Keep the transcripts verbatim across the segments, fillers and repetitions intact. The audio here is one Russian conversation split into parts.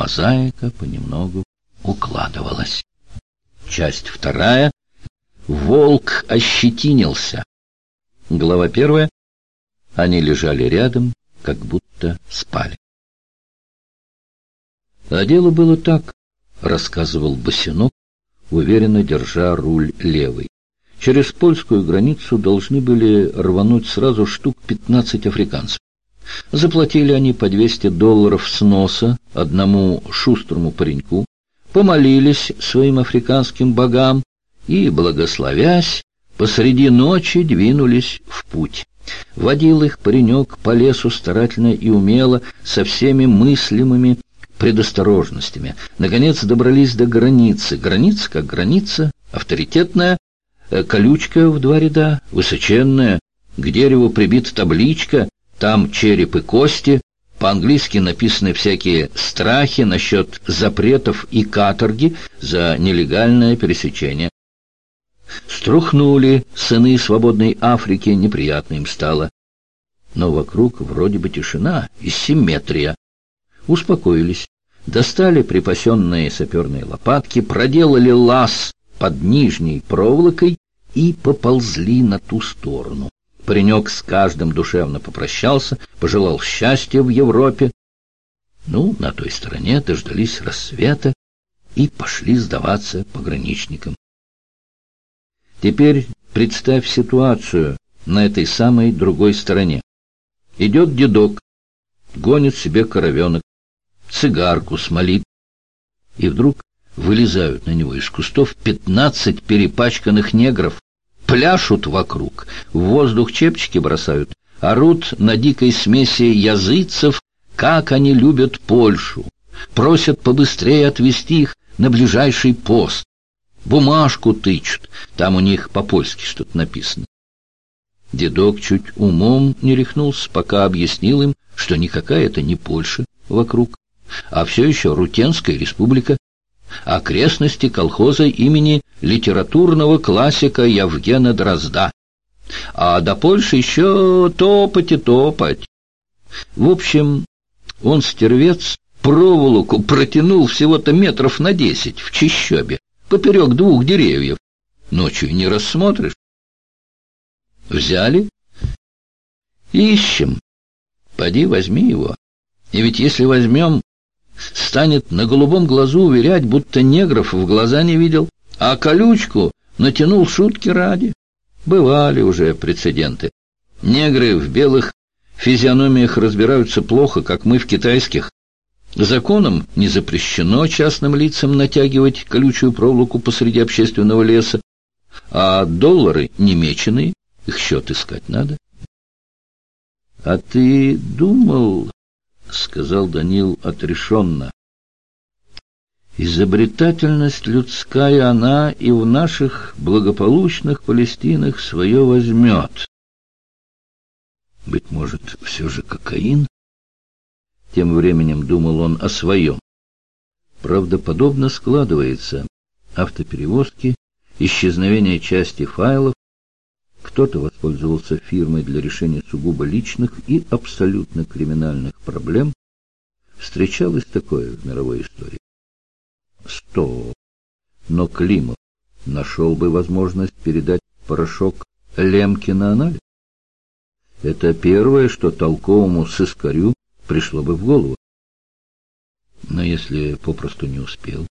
мозаика понемногу укладывалась. Часть вторая. Волк ощетинился. Глава первая. Они лежали рядом, как будто спали. А дело было так, рассказывал Босинок, уверенно держа руль левой. Через польскую границу должны были рвануть сразу штук пятнадцать африканцев. Заплатили они по двести долларов с носа одному шустрому пареньку, помолились своим африканским богам и, благословясь, посреди ночи двинулись в путь. Водил их паренек по лесу старательно и умело, со всеми мыслимыми предосторожностями. Наконец добрались до границы. Граница как граница, авторитетная, колючка в два ряда, высоченная, к дереву прибита табличка, там череп и кости, по-английски написаны всякие страхи насчет запретов и каторги за нелегальное пересечение. Струхнули сыны свободной Африки, неприятно им стало. Но вокруг вроде бы тишина и симметрия. Успокоились, достали припасенные саперные лопатки, проделали лаз под нижней проволокой и поползли на ту сторону. Паренек с каждым душевно попрощался, пожелал счастья в Европе. Ну, на той стороне дождались рассвета и пошли сдаваться пограничникам. Теперь представь ситуацию на этой самой другой стороне. Идет дедок, гонит себе коровенок, цигарку смолит, и вдруг вылезают на него из кустов пятнадцать перепачканных негров, пляшут вокруг, в воздух чепчики бросают, орут на дикой смеси языцев, как они любят Польшу, просят побыстрее отвезти их на ближайший пост. Бумажку тычут, там у них по-польски что-то написано. Дедок чуть умом не рехнулся, пока объяснил им, что никакая это не Польша вокруг, а все еще Рутенская республика, окрестности колхоза имени литературного классика Евгена Дрозда. А до Польши еще топать и топать. В общем, он, стервец, проволоку протянул всего-то метров на десять в чащобе, поперек двух деревьев. Ночью не рассмотришь. Взяли? Ищем. Поди, возьми его. И ведь если возьмем, станет на голубом глазу уверять, будто негров в глаза не видел, а колючку натянул шутки ради. Бывали уже прецеденты. Негры в белых физиономиях разбираются плохо, как мы в китайских. Законом не запрещено частным лицам натягивать колючую проволоку посреди общественного леса, а доллары немеченые, их счет искать надо. — А ты думал, — сказал Данил отрешенно, — изобретательность людская, она и в наших благополучных Палестинах свое возьмет. Быть может, все же кокаин? Тем временем думал он о своем. Правдоподобно складывается. Автоперевозки, исчезновение части файлов. Кто-то воспользовался фирмой для решения сугубо личных и абсолютно криминальных проблем. Встречалось такое в мировой истории. Стоп! Но Климов нашел бы возможность передать порошок Лемке на анализ. Это первое, что толковому сыскарю пришло бы в голову. Но если попросту не успел,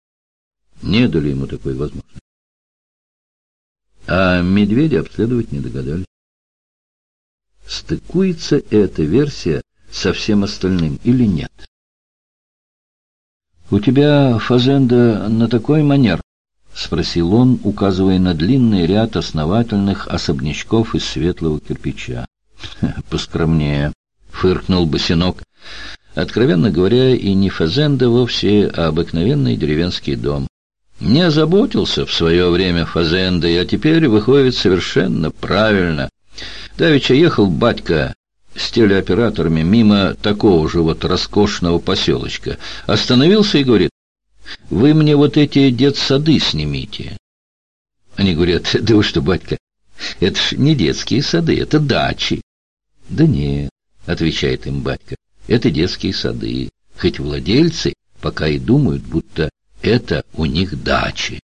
не дали ему такой возможности. А медведя обследовать не догадались. Стыкуется эта версия со всем остальным или нет? «У тебя, Фазенда, на такой манер?» — спросил он, указывая на длинный ряд основательных особнячков из светлого кирпича. «Поскромнее», — фыркнул Босинок. «Откровенно говоря, и не фазенда вовсе, а обыкновенный деревенский дом. Не озаботился в свое время фазендой, а теперь выходит совершенно правильно. Давеча ехал батька с телеоператорами мимо такого же вот роскошного поселочка. Остановился и говорит: «Вы мне вот эти детсады снимите». Они говорят: «Да вы что, батька, это ж не детские сады, это дачи». «Да нет», — отвечает им батька, — «это детские сады, хоть владельцы пока и думают, будто это у них дачи.